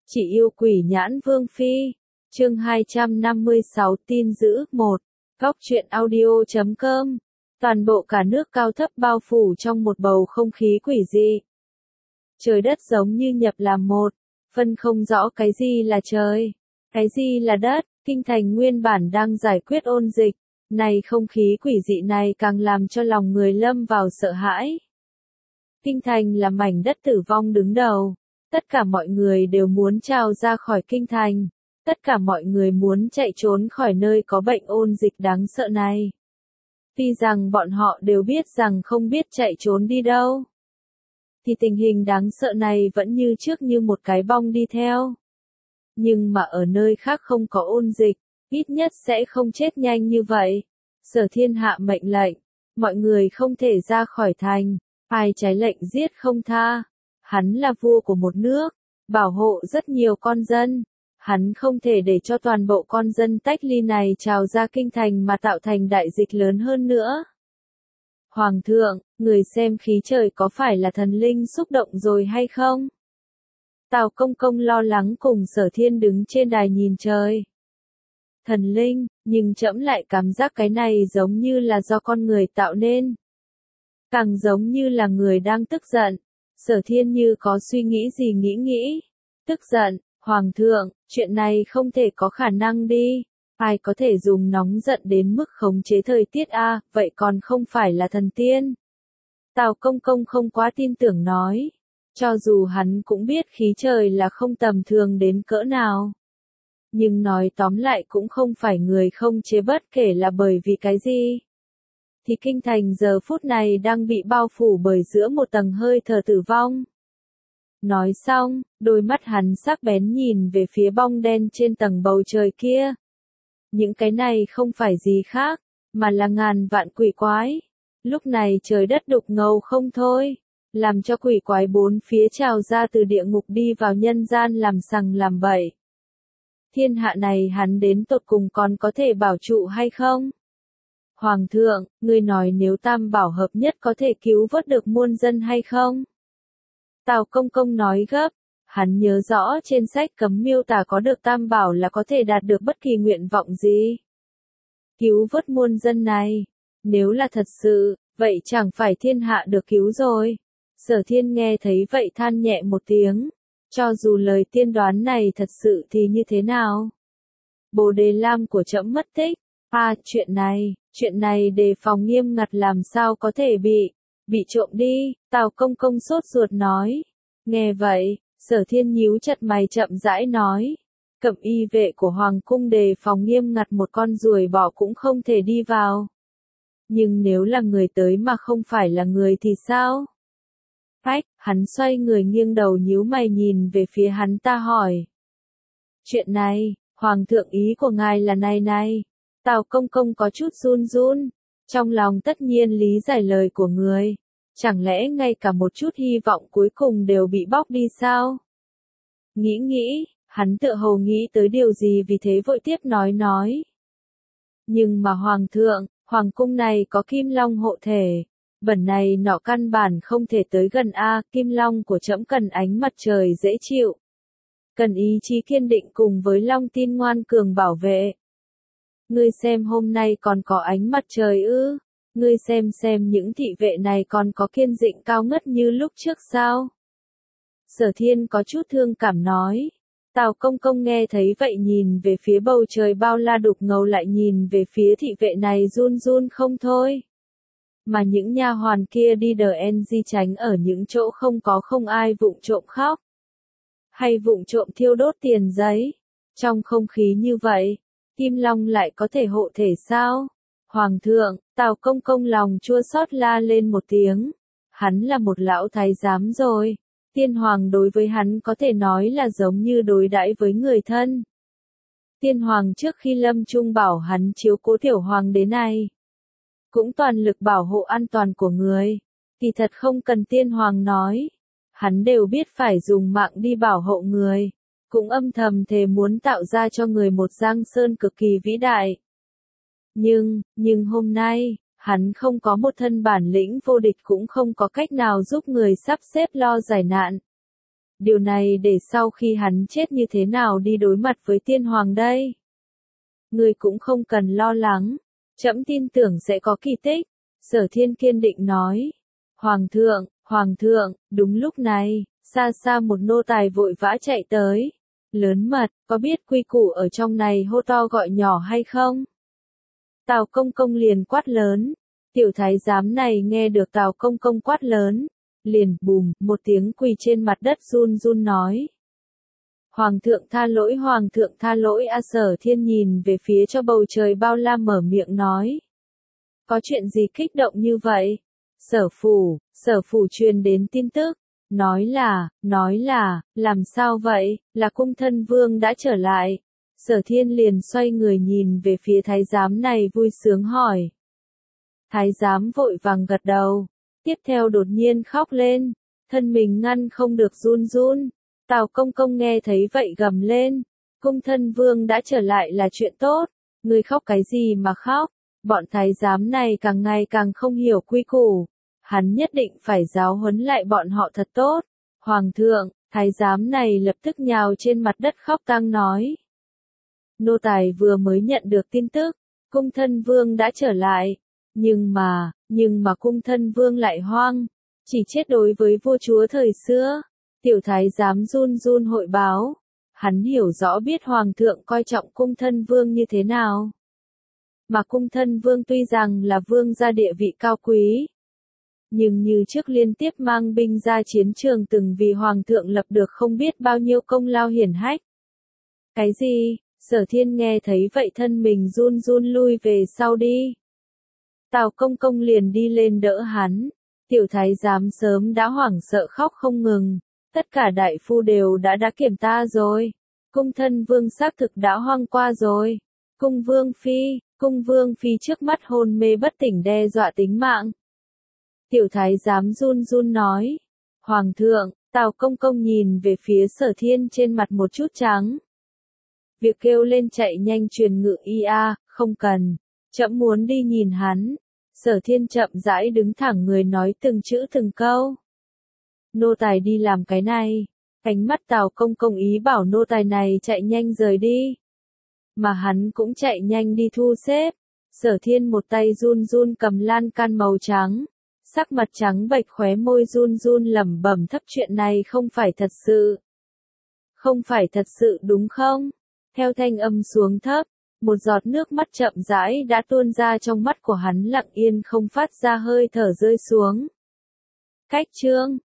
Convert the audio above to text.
Chị yêu quỷ nhãn vương phi. Chương 256 tin dữ 1. Góc truyện audio.com. Toàn bộ cả nước cao thấp bao phủ trong một bầu không khí quỷ dị. Trời đất giống như nhập làm một, phân không rõ cái gì là trời, cái gì là đất. Kinh thành nguyên bản đang giải quyết ôn dịch, này không khí quỷ dị này càng làm cho lòng người lâm vào sợ hãi. Kinh thành là mảnh đất tử vong đứng đầu. Tất cả mọi người đều muốn trào ra khỏi kinh thành. Tất cả mọi người muốn chạy trốn khỏi nơi có bệnh ôn dịch đáng sợ này. Tuy rằng bọn họ đều biết rằng không biết chạy trốn đi đâu, thì tình hình đáng sợ này vẫn như trước như một cái bong đi theo. Nhưng mà ở nơi khác không có ôn dịch, ít nhất sẽ không chết nhanh như vậy. Sở Thiên hạ mệnh lệnh, mọi người không thể ra khỏi thành, ai trái lệnh giết không tha. Hắn là vua của một nước, bảo hộ rất nhiều con dân. Hắn không thể để cho toàn bộ con dân tách ly này trào ra kinh thành mà tạo thành đại dịch lớn hơn nữa. Hoàng thượng, người xem khí trời có phải là thần linh xúc động rồi hay không? Tào Công Công lo lắng cùng Sở Thiên đứng trên đài nhìn trời. Thần linh, nhưng trẫm lại cảm giác cái này giống như là do con người tạo nên. Càng giống như là người đang tức giận. Sở Thiên như có suy nghĩ gì nghĩ. Tức giận, Hoàng thượng, chuyện này không thể có khả năng đi. Ai có thể dùng nóng giận đến mức khống chế thời tiết a, vậy còn không phải là thần tiên. Tào Công Công không quá tin tưởng nói. Cho dù hắn cũng biết khí trời là không tầm thường đến cỡ nào. Nhưng nói tóm lại cũng không phải người không chế bất kể là bởi vì cái gì. Thì kinh thành giờ phút này đang bị bao phủ bởi giữa một tầng hơi thở tử vong. Nói xong, đôi mắt hắn sắc bén nhìn về phía bong đen trên tầng bầu trời kia. Những cái này không phải gì khác, mà là ngàn vạn quỷ quái. Lúc này trời đất đục ngầu không thôi, làm cho quỷ quái bốn phía trào ra từ địa ngục đi vào nhân gian làm sằng làm bậy. Thiên hạ này hắn đến tột cùng còn có thể bảo trụ hay không? Hoàng thượng, ngươi nói nếu tam bảo hợp nhất có thể cứu vớt được muôn dân hay không? Tào Công Công nói gấp, hắn nhớ rõ trên sách cấm miêu tả có được tam bảo là có thể đạt được bất kỳ nguyện vọng gì. Cứu vớt muôn dân này, nếu là thật sự, vậy chẳng phải thiên hạ được cứu rồi. Sở Thiên nghe thấy vậy than nhẹ một tiếng, cho dù lời tiên đoán này thật sự thì như thế nào? Bồ Đề Lam của trẫm mất tích. Chuyện này đề phòng nghiêm ngặt làm sao có thể bị trộm đi, Tào Công Công sốt ruột nói. Nghe vậy, Sở Thiên nhíu chặt mày chậm rãi nói. Cẩm y vệ của Hoàng cung đề phòng nghiêm ngặt một con ruồi bọ cũng không thể đi vào. Nhưng nếu là người tới mà không phải là người thì sao? Hắn xoay người nghiêng đầu nhíu mày nhìn về phía hắn ta hỏi. Chuyện này, Hoàng thượng ý của ngài là này. Tào Công Công có chút run, trong lòng tất nhiên lý giải lời của người. Chẳng lẽ ngay cả một chút hy vọng cuối cùng đều bị bóc đi sao? Nghĩ, hắn tựa hồ nghĩ tới điều gì vì thế vội tiếp nói. Nhưng mà Hoàng thượng, Hoàng cung này có Kim Long hộ thể. Bẩn này nọ căn bản không thể tới gần Kim Long của trẫm cần ánh mặt trời dễ chịu. Cần ý chí kiên định cùng với Long tin ngoan cường bảo vệ. Ngươi xem hôm nay còn có ánh mặt trời ư? Ngươi xem những thị vệ này còn có kiên định cao ngất như lúc trước sao? Sở Thiên có chút thương cảm nói. Tào Công Công nghe thấy vậy nhìn về phía bầu trời bao la đục ngầu lại nhìn về phía thị vệ này run không thôi. Mà những nha hoàn kia đi DNG tránh ở những chỗ không ai vụng trộm khóc. Hay vụng trộm thiêu đốt tiền giấy. Trong không khí như vậy, Kim Long lại có thể hộ thể sao? Hoàng thượng, Tào Công Công lòng chua xót la lên một tiếng. Hắn là một lão thái giám rồi. Tiên hoàng đối với hắn có thể nói là giống như đối đãi với người thân. Tiên hoàng trước khi lâm chung bảo hắn chiếu cố tiểu hoàng đế này, cũng toàn lực bảo hộ an toàn của người. Thì thật không cần tiên hoàng nói. Hắn đều biết phải dùng mạng đi bảo hộ người. Cũng âm thầm thề muốn tạo ra cho người một giang sơn cực kỳ vĩ đại. Nhưng hôm nay, hắn không có một thân bản lĩnh vô địch cũng không có cách nào giúp người sắp xếp lo giải nạn. Điều này để sau khi hắn chết như thế nào đi đối mặt với tiên hoàng đây? Ngươi cũng không cần lo lắng, trẫm tin tưởng sẽ có kỳ tích. Sở Thiên kiên định nói. Hoàng thượng, đúng lúc này, xa xa một nô tài vội vã chạy tới. Lớn mật, có biết quy củ ở trong này hô to gọi nhỏ hay không? Tào Công Công liền quát lớn. Tiểu thái giám này nghe được Tào Công Công quát lớn, liền bùm, một tiếng quỳ trên mặt đất run run nói. Hoàng thượng tha lỗi a. Sở Thiên nhìn về phía cho bầu trời bao la mở miệng nói. Có chuyện gì kích động như vậy? Sở phủ truyền đến tin tức, nói là, làm sao vậy, là cung thân vương đã trở lại. Sở Thiên liền xoay người nhìn về phía thái giám này vui sướng hỏi. Thái giám vội vàng gật đầu, tiếp theo đột nhiên khóc lên, thân mình ngăn không được run run. Tào Công Công nghe thấy vậy gầm lên, cung thân vương đã trở lại là chuyện tốt, ngươi khóc cái gì mà khóc, bọn thái giám này càng ngày càng không hiểu quy củ, hắn nhất định phải giáo huấn lại bọn họ thật tốt. Hoàng thượng, thái giám này lập tức nhào trên mặt đất khóc tang nói. Nô tài vừa mới nhận được tin tức, cung thân vương đã trở lại, nhưng mà cung thân vương lại hoang, chỉ chết đối với vua chúa thời xưa. Tiểu thái giám run run hội báo, hắn hiểu rõ biết hoàng thượng coi trọng cung thân vương như thế nào. Mà cung thân vương tuy rằng là vương gia địa vị cao quý, nhưng như trước liên tiếp mang binh ra chiến trường từng vì hoàng thượng lập được không biết bao nhiêu công lao hiển hách. Cái gì? Sở Thiên nghe thấy vậy thân mình run run lui về sau đi. Tào Công Công liền đi lên đỡ hắn, tiểu thái giám sớm đã hoảng sợ khóc không ngừng. Tất cả đại phu đều đã kiểm ta rồi. Cung thân vương xác thực đã hoang qua rồi. Cung vương phi trước mắt hôn mê bất tỉnh đe dọa tính mạng. Tiểu thái giám run run nói. Hoàng thượng, Tào Công Công nhìn về phía Sở Thiên trên mặt một chút trắng. Việc kêu lên chạy nhanh truyền ngự y a, không cần. Trẫm muốn đi nhìn hắn. Sở Thiên chậm rãi đứng thẳng người nói từng chữ từng câu. Nô tài đi làm cái này. Ánh mắt Tào Công Công ý bảo nô tài này chạy nhanh rời đi. Mà hắn cũng chạy nhanh đi thu xếp. Sở Thiên một tay run run cầm lan can màu trắng. Sắc mặt trắng bệch khóe môi run run lẩm bẩm thấp chuyện này không phải thật sự. Không phải thật sự đúng không? Theo thanh âm xuống thấp, một giọt nước mắt chậm rãi đã tuôn ra trong mắt của hắn lặng yên không phát ra hơi thở rơi xuống. Cách chương